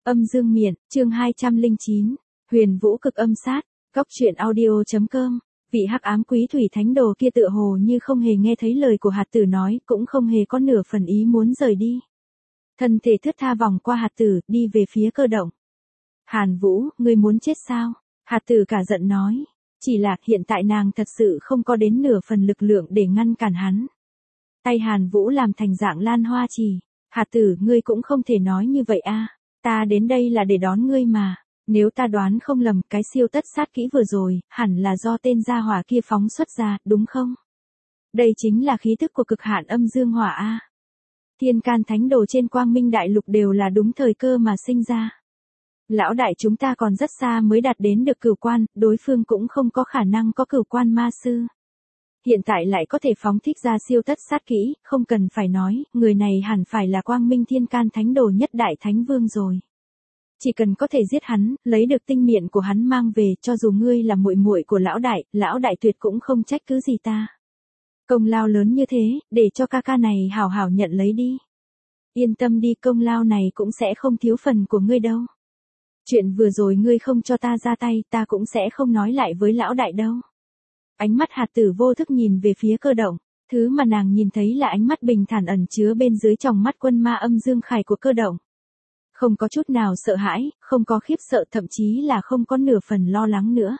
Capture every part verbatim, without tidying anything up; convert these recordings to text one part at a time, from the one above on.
Âm dương miện, chương hai trăm lẻ chín, huyền vũ cực âm sát, góc truyện audio.com. Vị hắc ám quý thủy thánh đồ kia tựa hồ như không hề nghe thấy lời của hạt tử nói, cũng không hề có nửa phần ý muốn rời đi. Thân thể thướt tha vòng qua hạt tử, đi về phía cơ động. Hàn Vũ, ngươi muốn chết sao? Hạt tử cả giận nói. Chỉ là hiện tại nàng thật sự không có đến nửa phần lực lượng để ngăn cản hắn. Tay Hàn Vũ làm thành dạng lan hoa trì. Hạt tử, ngươi cũng không thể nói như vậy a. Ta đến đây là để đón ngươi mà. Nếu ta đoán không lầm, cái siêu tất sát kỹ vừa rồi, hẳn là do tên gia hỏa kia phóng xuất ra, đúng không? Đây chính là khí tức của cực hạn âm dương hỏa a. Thiên can thánh đồ trên quang minh đại lục đều là đúng thời cơ mà sinh ra. Lão đại chúng ta còn rất xa mới đạt đến được cửu quan, đối phương cũng không có khả năng có cửu quan ma sư. Hiện tại lại có thể phóng thích ra siêu tất sát kỹ, không cần phải nói, người này hẳn phải là quang minh thiên can thánh đồ nhất đại thánh vương rồi. Chỉ cần có thể giết hắn, lấy được tinh miện của hắn mang về, cho dù ngươi là muội muội của lão đại, lão đại tuyệt cũng không trách cứ gì ta. Công lao lớn như thế, để cho ca ca này hảo hảo nhận lấy đi. Yên tâm đi, công lao này cũng sẽ không thiếu phần của ngươi đâu. Chuyện vừa rồi ngươi không cho ta ra tay, ta cũng sẽ không nói lại với lão đại đâu. Ánh mắt hạt tử vô thức nhìn về phía cơ động, thứ mà nàng nhìn thấy là ánh mắt bình thản ẩn chứa bên dưới tròng mắt quân ma âm dương khải của cơ động. Không có chút nào sợ hãi, không có khiếp sợ, thậm chí là không có nửa phần lo lắng nữa.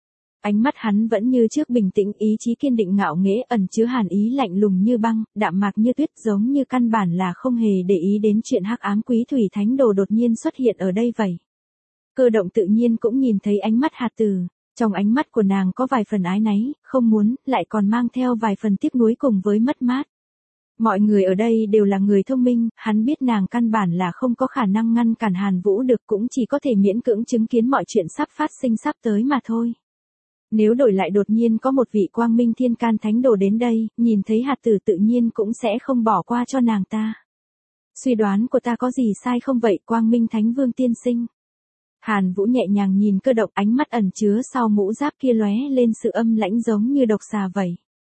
Ánh mắt hắn vẫn như trước bình tĩnh, ý chí kiên định ngạo nghễ, ẩn chứa hàn ý lạnh lùng như băng, đạm mạc như tuyết, giống như căn bản là không hề để ý đến chuyện hắc ám quý thủy thánh đồ đột nhiên xuất hiện ở đây vậy. Cơ động tự nhiên cũng nhìn thấy ánh mắt hạt tử, trong ánh mắt của nàng có vài phần ái náy, không muốn, lại còn mang theo vài phần tiếc nuối cùng với mất mát. Mọi người ở đây đều là người thông minh, hắn biết nàng căn bản là không có khả năng ngăn cản Hàn Vũ được, cũng chỉ có thể miễn cưỡng chứng kiến mọi chuyện sắp phát sinh sắp tới mà thôi. Nếu đổi lại đột nhiên có một vị quang minh thiên can thánh đồ đến đây, nhìn thấy hạt tử tự nhiên cũng sẽ không bỏ qua cho nàng ta. Suy đoán của ta có gì sai không vậy, quang minh thánh vương tiên sinh? Hàn Vũ nhẹ nhàng nhìn cơ động, ánh mắt ẩn chứa sau mũ giáp kia lóe lên sự âm lãnh giống như độc xà vậy.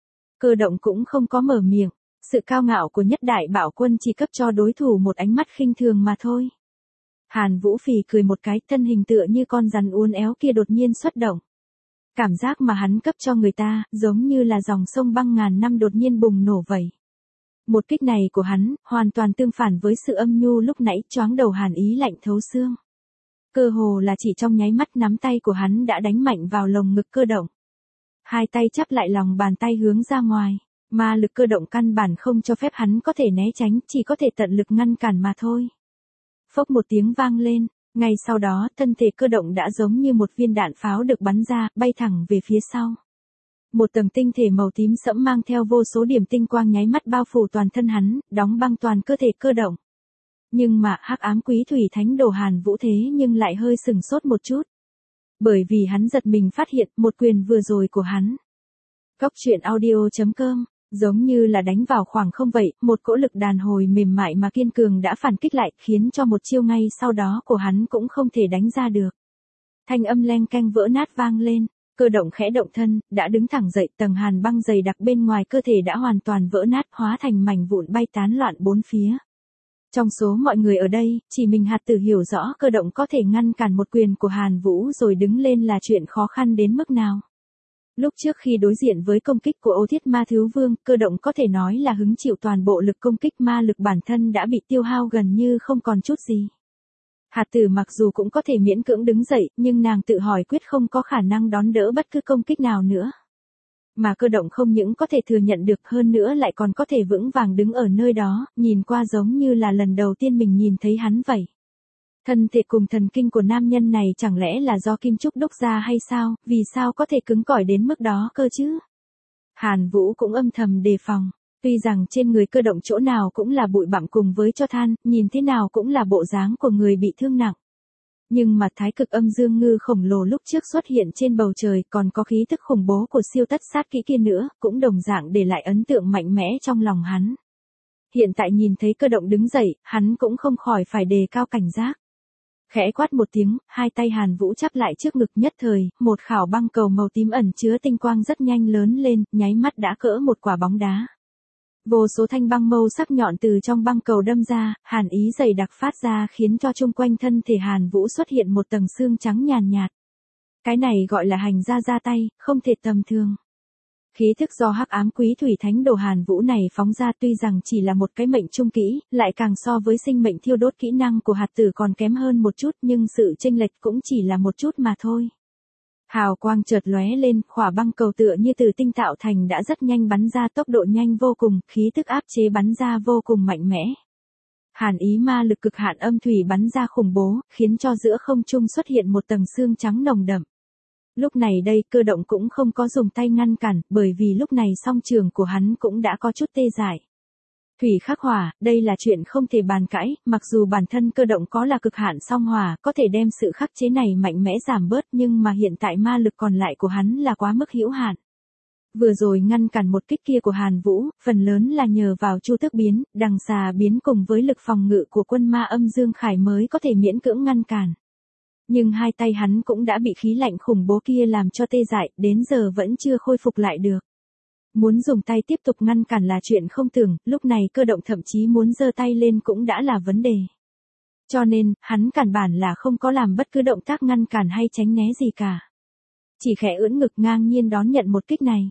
Cơ động cũng không có mở miệng, sự cao ngạo của nhất đại bảo quân chỉ cấp cho đối thủ một ánh mắt khinh thường mà thôi. Hàn Vũ phì cười một cái, thân hình tựa như con rắn uốn éo kia đột nhiên xuất động. Cảm giác mà hắn cấp cho người ta, giống như là dòng sông băng ngàn năm đột nhiên bùng nổ vậy. Một kích này của hắn, hoàn toàn tương phản với sự âm nhu lúc nãy, choáng đầu hàn ý lạnh thấu xương. Cơ hồ là chỉ trong nháy mắt, nắm tay của hắn đã đánh mạnh vào lồng ngực cơ động. Hai tay chắp lại lòng bàn tay hướng ra ngoài, ma lực cơ động căn bản không cho phép hắn có thể né tránh, chỉ có thể tận lực ngăn cản mà thôi. Phốc một tiếng vang lên, ngay sau đó thân thể cơ động đã giống như một viên đạn pháo được bắn ra, bay thẳng về phía sau. Một tầng tinh thể màu tím sẫm mang theo vô số điểm tinh quang nháy mắt bao phủ toàn thân hắn, đóng băng toàn cơ thể cơ động. Nhưng mà hắc ám quý thủy thánh đồ Hàn Vũ thế nhưng lại hơi sừng sốt một chút. Bởi vì hắn giật mình phát hiện một quyền vừa rồi của hắn. Góc truyện audio.com, giống như là đánh vào khoảng không vậy, một cỗ lực đàn hồi mềm mại mà kiên cường đã phản kích lại, khiến cho một chiêu ngay sau đó của hắn cũng không thể đánh ra được. Thanh âm leng keng vỡ nát vang lên, cơ động khẽ động thân, đã đứng thẳng dậy, tầng hàn băng dày đặc bên ngoài cơ thể đã hoàn toàn vỡ nát, hóa thành mảnh vụn bay tán loạn bốn phía. Trong số mọi người ở đây, chỉ mình hạt tử hiểu rõ cơ động có thể ngăn cản một quyền của Hàn Vũ rồi đứng lên là chuyện khó khăn đến mức nào. Lúc trước khi đối diện với công kích của Ô Thiết Ma Thiếu Vương, cơ động có thể nói là hứng chịu toàn bộ lực công kích, ma lực bản thân đã bị tiêu hao gần như không còn chút gì. Hạt tử mặc dù cũng có thể miễn cưỡng đứng dậy, nhưng nàng tự hỏi quyết không có khả năng đón đỡ bất cứ công kích nào nữa. Mà cơ động không những có thể thừa nhận được, hơn nữa lại còn có thể vững vàng đứng ở nơi đó, nhìn qua giống như là lần đầu tiên mình nhìn thấy hắn vậy. Thân thể cùng thần kinh của nam nhân này chẳng lẽ là do kim trúc đúc ra hay sao, vì sao có thể cứng cỏi đến mức đó cơ chứ? Hàn Vũ cũng âm thầm đề phòng, tuy rằng trên người cơ động chỗ nào cũng là bụi bặm cùng với tro than, nhìn thế nào cũng là bộ dáng của người bị thương nặng. Nhưng mà thái cực âm dương ngư khổng lồ lúc trước xuất hiện trên bầu trời, còn có khí thức khủng bố của siêu tất sát kỹ kia nữa, cũng đồng dạng để lại ấn tượng mạnh mẽ trong lòng hắn. Hiện tại nhìn thấy cơ động đứng dậy, hắn cũng không khỏi phải đề cao cảnh giác. Khẽ quát một tiếng, hai tay Hàn Vũ chắp lại trước ngực, nhất thời, một khảo băng cầu màu tím ẩn chứa tinh quang rất nhanh lớn lên, nháy mắt đã cỡ một quả bóng đá. Vô số thanh băng mâu sắc nhọn từ trong băng cầu đâm ra, hàn ý dày đặc phát ra khiến cho chung quanh thân thể Hàn Vũ xuất hiện một tầng xương trắng nhàn nhạt. Cái này gọi là hành ra ra tay, không thể tầm thường. Khí thức do hắc ám quý thủy thánh đồ Hàn Vũ này phóng ra tuy rằng chỉ là một cái mệnh trung kỹ, lại càng so với sinh mệnh thiêu đốt kỹ năng của hạt tử còn kém hơn một chút, nhưng sự chênh lệch cũng chỉ là một chút mà thôi. Hào quang chợt lóe lên, khỏa băng cầu tựa như từ tinh tạo thành đã rất nhanh bắn ra, tốc độ nhanh vô cùng, khí tức áp chế bắn ra vô cùng mạnh mẽ. Hàn ý ma lực cực hạn âm thủy bắn ra khủng bố, khiến cho giữa không trung xuất hiện một tầng xương trắng nồng đậm. Lúc này đây cơ động cũng không có dùng tay ngăn cản, bởi vì lúc này song trường của hắn cũng đã có chút tê dại. Thủy khắc hỏa, đây là chuyện không thể bàn cãi, mặc dù bản thân cơ động có là cực hạn song hỏa, có thể đem sự khắc chế này mạnh mẽ giảm bớt, nhưng mà hiện tại ma lực còn lại của hắn là quá mức hữu hạn. Vừa rồi ngăn cản một kích kia của Hàn Vũ, phần lớn là nhờ vào chu tước biến, đằng xà biến cùng với lực phòng ngự của quân ma âm Dương Khải mới có thể miễn cưỡng ngăn cản. Nhưng hai tay hắn cũng đã bị khí lạnh khủng bố kia làm cho tê dại, đến giờ vẫn chưa khôi phục lại được. Muốn dùng tay tiếp tục ngăn cản là chuyện không tưởng, lúc này cơ động thậm chí muốn giơ tay lên cũng đã là vấn đề. Cho nên, hắn cản bản là không có làm bất cứ động tác ngăn cản hay tránh né gì cả. Chỉ khẽ ưỡn ngực ngang nhiên đón nhận một kích này.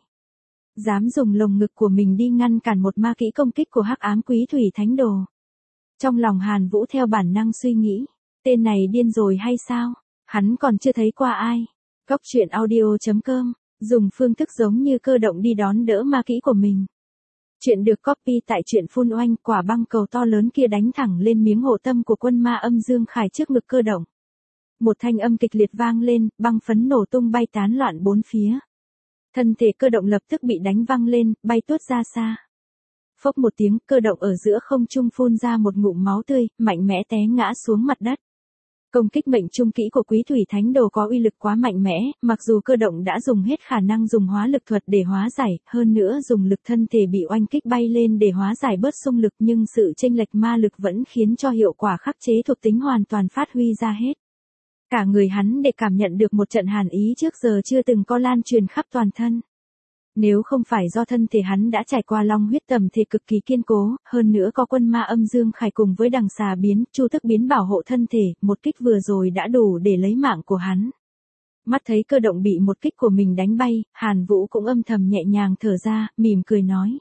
Dám dùng lồng ngực của mình đi ngăn cản một ma kỹ công kích của hắc ám quý thủy thánh đồ. Trong lòng Hàn Vũ theo bản năng suy nghĩ, tên này điên rồi hay sao? Hắn còn chưa thấy qua ai. Cóc truyện audio chấm com, dùng phương thức giống như cơ động đi đón đỡ ma kỹ của mình. Chuyện được copy tại truyện phun oanh, quả băng cầu to lớn kia đánh thẳng lên miếng hộ tâm của quân ma âm Dương Khải trước ngực cơ động. Một thanh âm kịch liệt vang lên, băng phấn nổ tung bay tán loạn bốn phía. Thân thể cơ động lập tức bị đánh văng lên, bay tuốt ra xa. Phốc một tiếng, cơ động ở giữa không trung phun ra một ngụm máu tươi, mạnh mẽ té ngã xuống mặt đất. Công kích mệnh trung kỹ của Quý Thủy Thánh Đồ có uy lực quá mạnh mẽ, mặc dù cơ động đã dùng hết khả năng dùng hóa lực thuật để hóa giải, hơn nữa dùng lực thân thể bị oanh kích bay lên để hóa giải bớt xung lực, nhưng sự chênh lệch ma lực vẫn khiến cho hiệu quả khắc chế thuộc tính hoàn toàn phát huy ra hết. Cả người hắn để cảm nhận được một trận hàn ý trước giờ chưa từng có lan truyền khắp toàn thân. Nếu không phải do thân thể hắn đã trải qua long huyết tầm thể cực kỳ kiên cố, hơn nữa có quân ma âm Dương Khải cùng với đằng xà biến, chu tước biến bảo hộ thân thể, một kích vừa rồi đã đủ để lấy mạng của hắn. Mắt thấy cơ động bị một kích của mình đánh bay, Hàn Vũ cũng âm thầm nhẹ nhàng thở ra, mỉm cười nói.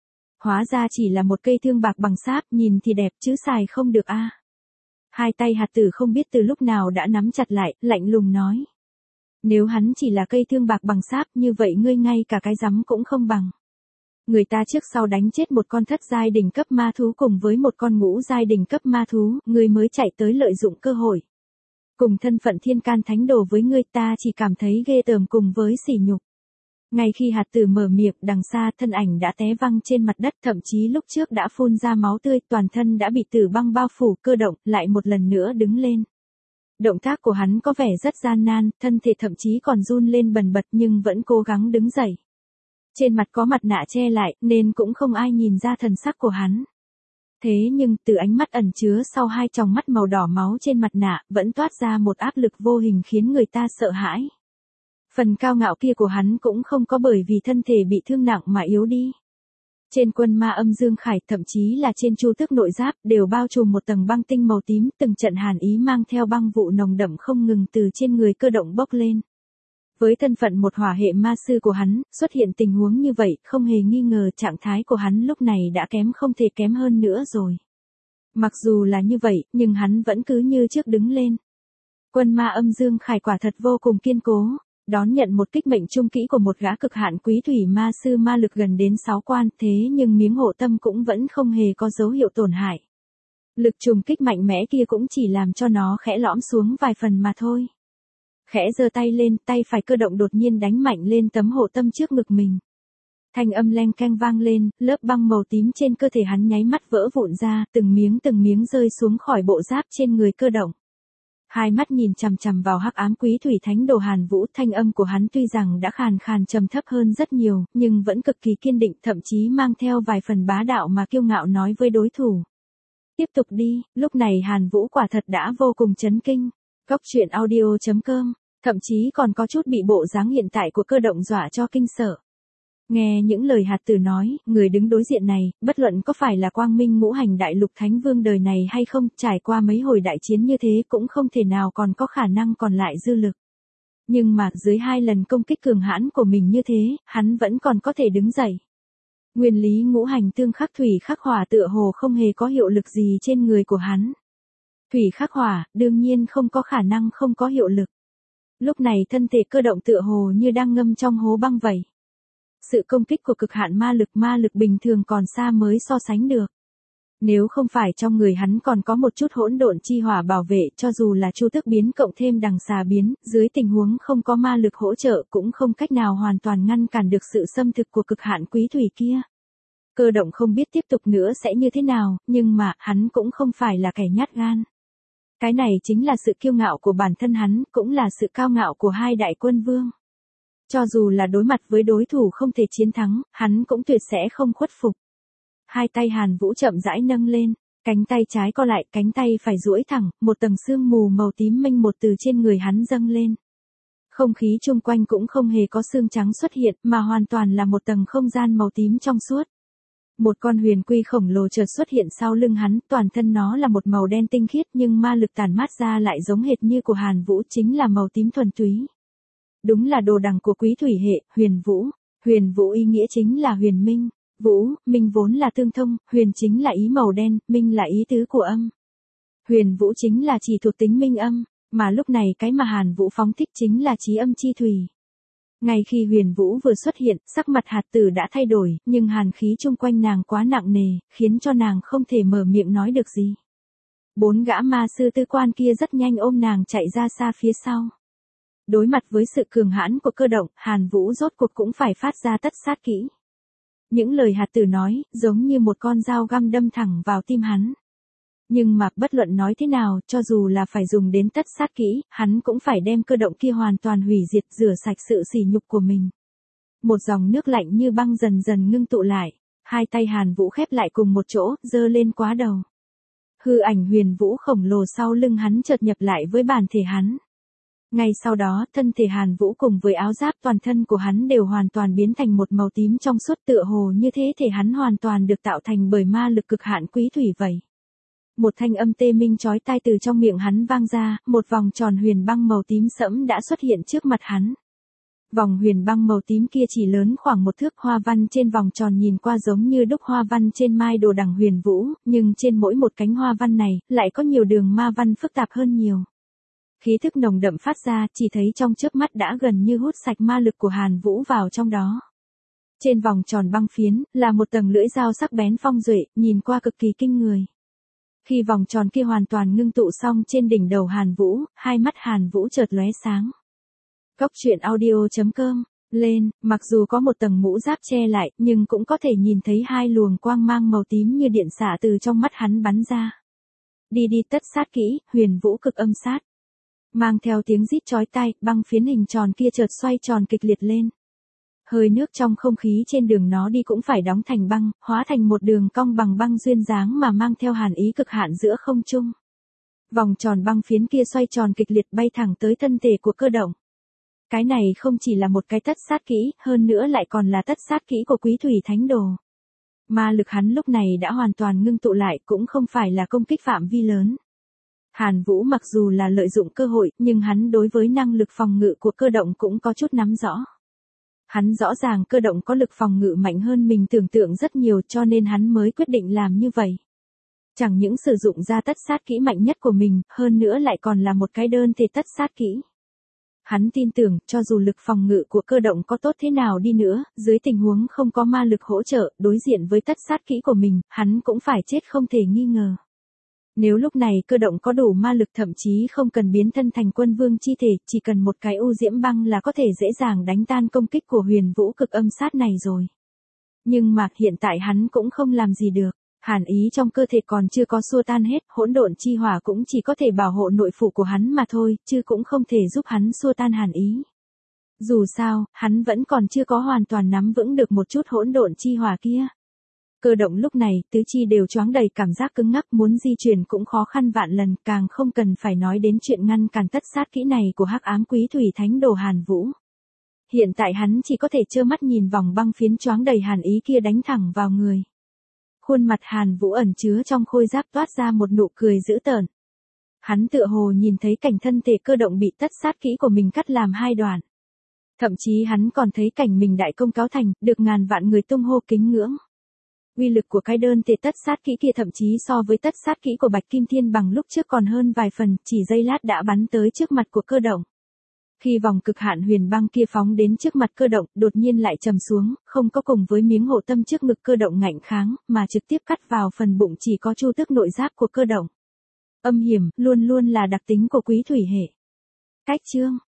Hóa ra chỉ là một cây thương bạc bằng sáp, nhìn thì đẹp chứ xài không được a. Hai tay hạt tử không biết từ lúc nào đã nắm chặt lại, lạnh lùng nói. Nếu hắn chỉ là cây thương bạc bằng sáp như vậy ngươi ngay cả cái rắm cũng không bằng. Người ta trước sau đánh chết một con thất giai đỉnh cấp ma thú cùng với một con ngũ giai đỉnh cấp ma thú, ngươi mới chạy tới lợi dụng cơ hội. Cùng thân phận thiên can thánh đồ với ngươi ta chỉ cảm thấy ghê tởm cùng với sỉ nhục. Ngay khi hạt tử mở miệng, đằng xa thân ảnh đã té văng trên mặt đất, thậm chí lúc trước đã phun ra máu tươi, toàn thân đã bị tử băng bao phủ, cơ động lại một lần nữa đứng lên. Động tác của hắn có vẻ rất gian nan, thân thể thậm chí còn run lên bần bật nhưng vẫn cố gắng đứng dậy. Trên mặt có mặt nạ che lại nên cũng không ai nhìn ra thần sắc của hắn. Thế nhưng từ ánh mắt ẩn chứa sau hai tròng mắt màu đỏ máu trên mặt nạ vẫn toát ra một áp lực vô hình khiến người ta sợ hãi. Phần cao ngạo kia của hắn cũng không có bởi vì thân thể bị thương nặng mà yếu đi. Trên quân ma âm Dương Khải, thậm chí là trên chu tước nội giáp, đều bao trùm một tầng băng tinh màu tím, từng trận hàn ý mang theo băng vụ nồng đậm không ngừng từ trên người cơ động bốc lên. Với thân phận một hỏa hệ ma sư của hắn, xuất hiện tình huống như vậy, không hề nghi ngờ trạng thái của hắn lúc này đã kém không thể kém hơn nữa rồi. Mặc dù là như vậy, nhưng hắn vẫn cứ như trước đứng lên. Quân ma âm Dương Khải quả thật vô cùng kiên cố. Đón nhận một kích mệnh trung kỹ của một gã cực hạn quý thủy ma sư ma lực gần đến sáu quan, thế nhưng miếng hộ tâm cũng vẫn không hề có dấu hiệu tổn hại. Lực trùng kích mạnh mẽ kia cũng chỉ làm cho nó khẽ lõm xuống vài phần mà thôi. Khẽ giơ tay lên, tay phải cơ động đột nhiên đánh mạnh lên tấm hộ tâm trước ngực mình. Thanh âm leng keng vang lên, lớp băng màu tím trên cơ thể hắn nháy mắt vỡ vụn ra, từng miếng từng miếng rơi xuống khỏi bộ giáp trên người cơ động. Hai mắt nhìn chằm chằm vào hắc ám quý thủy thánh đồ Hàn Vũ, thanh âm của hắn tuy rằng đã khàn khàn trầm thấp hơn rất nhiều, nhưng vẫn cực kỳ kiên định, thậm chí mang theo vài phần bá đạo mà kiêu ngạo nói với đối thủ. Tiếp tục đi, lúc này Hàn Vũ quả thật đã vô cùng chấn kinh. Cóc truyện audio chấm com, thậm chí còn có chút bị bộ dáng hiện tại của cơ động dọa cho kinh sợ. Nghe những lời hạt tử nói, người đứng đối diện này, bất luận có phải là quang minh ngũ hành đại lục thánh vương đời này hay không, trải qua mấy hồi đại chiến như thế cũng không thể nào còn có khả năng còn lại dư lực. Nhưng mà, dưới hai lần công kích cường hãn của mình như thế, hắn vẫn còn có thể đứng dậy. Nguyên lý ngũ hành tương khắc thủy khắc hỏa tựa hồ không hề có hiệu lực gì trên người của hắn. Thủy khắc hỏa, đương nhiên không có khả năng không có hiệu lực. Lúc này thân thể cơ động tựa hồ như đang ngâm trong hố băng vậy. Sự công kích của cực hạn ma lực ma lực bình thường còn xa mới so sánh được. Nếu không phải trong người hắn còn có một chút hỗn độn chi hỏa bảo vệ, cho dù là chu tước biến cộng thêm đằng xà biến, dưới tình huống không có ma lực hỗ trợ cũng không cách nào hoàn toàn ngăn cản được sự xâm thực của cực hạn quý thủy kia. Cơ động không biết tiếp tục nữa sẽ như thế nào, nhưng mà, hắn cũng không phải là kẻ nhát gan. Cái này chính là sự kiêu ngạo của bản thân hắn, cũng là sự cao ngạo của hai đại quân vương. Cho dù là đối mặt với đối thủ không thể chiến thắng, hắn cũng tuyệt sẽ không khuất phục. Hai tay Hàn Vũ chậm rãi nâng lên, cánh tay trái co lại, cánh tay phải duỗi thẳng, một tầng sương mù màu tím mênh một từ trên người hắn dâng lên. Không khí chung quanh cũng không hề có xương trắng xuất hiện, mà hoàn toàn là một tầng không gian màu tím trong suốt. Một con huyền quy khổng lồ chợt xuất hiện sau lưng hắn, toàn thân nó là một màu đen tinh khiết nhưng ma lực tản mát ra lại giống hệt như của Hàn Vũ, chính là màu tím thuần túy. Đúng là đồ đằng của quý thủy hệ, huyền vũ. Huyền vũ ý nghĩa chính là huyền minh. Vũ, minh vốn là tương thông, huyền chính là ý màu đen, minh là ý tứ của âm. Huyền vũ chính là chỉ thuộc tính minh âm, mà lúc này cái mà Hàn Vũ phóng thích chính là chí âm chi thủy. Ngay khi huyền vũ vừa xuất hiện, sắc mặt hạt tử đã thay đổi, nhưng hàn khí chung quanh nàng quá nặng nề, khiến cho nàng không thể mở miệng nói được gì. Bốn gã ma sư tư quan kia rất nhanh ôm nàng chạy ra xa phía sau. Đối mặt với sự cường hãn của cơ động, Hàn Vũ rốt cuộc cũng phải phát ra tất sát kỹ. Những lời hạt tử nói, giống như một con dao găm đâm thẳng vào tim hắn. Nhưng mà, bất luận nói thế nào, cho dù là phải dùng đến tất sát kỹ, hắn cũng phải đem cơ động kia hoàn toàn hủy diệt, rửa sạch sự sỉ nhục của mình. Một dòng nước lạnh như băng dần dần ngưng tụ lại, hai tay Hàn Vũ khép lại cùng một chỗ, giơ lên quá đầu. Hư ảnh huyền vũ khổng lồ sau lưng hắn chợt nhập lại với bản thể hắn. Ngay sau đó, thân thể Hàn Vũ cùng với áo giáp toàn thân của hắn đều hoàn toàn biến thành một màu tím trong suốt, tựa hồ như thế thể hắn hoàn toàn được tạo thành bởi ma lực cực hạn quý thủy vậy. Một thanh âm tê minh chói tai từ trong miệng hắn vang ra, một vòng tròn huyền băng màu tím sẫm đã xuất hiện trước mặt hắn. Vòng huyền băng màu tím kia chỉ lớn khoảng một thước, hoa văn trên vòng tròn nhìn qua giống như đúc hoa văn trên mai đồ đằng huyền vũ, nhưng trên mỗi một cánh hoa văn này, lại có nhiều đường ma văn phức tạp hơn nhiều. Khí thức nồng đậm phát ra, chỉ thấy trong chớp mắt đã gần như hút sạch ma lực của Hàn Vũ vào trong đó. Trên vòng tròn băng phiến, là một tầng lưỡi dao sắc bén phong duệ, nhìn qua cực kỳ kinh người. Khi vòng tròn kia hoàn toàn ngưng tụ xong trên đỉnh đầu Hàn Vũ, hai mắt Hàn Vũ chợt lóe sáng. Cốc truyện audio chấm com, lên, mặc dù có một tầng mũ giáp che lại, nhưng cũng có thể nhìn thấy hai luồng quang mang màu tím như điện xạ từ trong mắt hắn bắn ra. Đi đi tất sát kỹ, huyền vũ cực âm sát. Mang theo tiếng rít chói tai, băng phiến hình tròn kia chợt xoay tròn kịch liệt lên. Hơi nước trong không khí trên đường nó đi cũng phải đóng thành băng, hóa thành một đường cong bằng băng duyên dáng mà mang theo hàn ý cực hạn giữa không trung. Vòng tròn băng phiến kia xoay tròn kịch liệt bay thẳng tới thân thể của cơ động. Cái này không chỉ là một cái tất sát kỹ, hơn nữa lại còn là tất sát kỹ của quý thủy thánh đồ. Ma lực hắn lúc này đã hoàn toàn ngưng tụ lại, cũng không phải là công kích phạm vi lớn. Hàn Vũ mặc dù là lợi dụng cơ hội, nhưng hắn đối với năng lực phòng ngự của cơ động cũng có chút nắm rõ. Hắn rõ ràng cơ động có lực phòng ngự mạnh hơn mình tưởng tượng rất nhiều, cho nên hắn mới quyết định làm như vậy. Chẳng những sử dụng ra tất sát kỹ mạnh nhất của mình, hơn nữa lại còn là một cái đơn thể tất sát kỹ. Hắn tin tưởng, cho dù lực phòng ngự của cơ động có tốt thế nào đi nữa, dưới tình huống không có ma lực hỗ trợ, đối diện với tất sát kỹ của mình, hắn cũng phải chết không thể nghi ngờ. Nếu lúc này cơ động có đủ ma lực, thậm chí không cần biến thân thành quân vương chi thể, chỉ cần một cái u diễm băng là có thể dễ dàng đánh tan công kích của huyền vũ cực âm sát này rồi. Nhưng mà hiện tại hắn cũng không làm gì được. Hàn ý trong cơ thể còn chưa có xua tan hết, hỗn độn chi hỏa cũng chỉ có thể bảo hộ nội phủ của hắn mà thôi, chứ cũng không thể giúp hắn xua tan hàn ý. Dù sao, hắn vẫn còn chưa có hoàn toàn nắm vững được một chút hỗn độn chi hỏa kia. Cơ động lúc này, tứ chi đều choáng đầy cảm giác cứng ngắc, muốn di chuyển cũng khó khăn vạn lần, càng không cần phải nói đến chuyện ngăn cản tất sát kỹ này của hắc ám quý thủy thánh đồ Hàn Vũ. Hiện tại hắn chỉ có thể trơ mắt nhìn vòng băng phiến choáng đầy hàn ý kia đánh thẳng vào người. Khuôn mặt Hàn Vũ ẩn chứa trong khôi giáp toát ra một nụ cười dữ tợn. Hắn tựa hồ nhìn thấy cảnh thân thể cơ động bị tất sát kỹ của mình cắt làm hai đoạn. Thậm chí hắn còn thấy cảnh mình đại công cáo thành, được ngàn vạn người tung hô kính ngưỡng. Uy lực của cái đơn thể tất sát kỹ kia thậm chí so với tất sát kỹ của Bạch Kim Thiên bằng lúc trước còn hơn vài phần, chỉ giây lát đã bắn tới trước mặt của cơ động. Khi vòng cực hạn huyền băng kia phóng đến trước mặt cơ động, đột nhiên lại trầm xuống, không có cùng với miếng hộ tâm trước ngực cơ động ngạnh kháng, mà trực tiếp cắt vào phần bụng chỉ có chu tước nội giáp của cơ động. Âm hiểm, luôn luôn là đặc tính của quý thủy hệ. Cách chương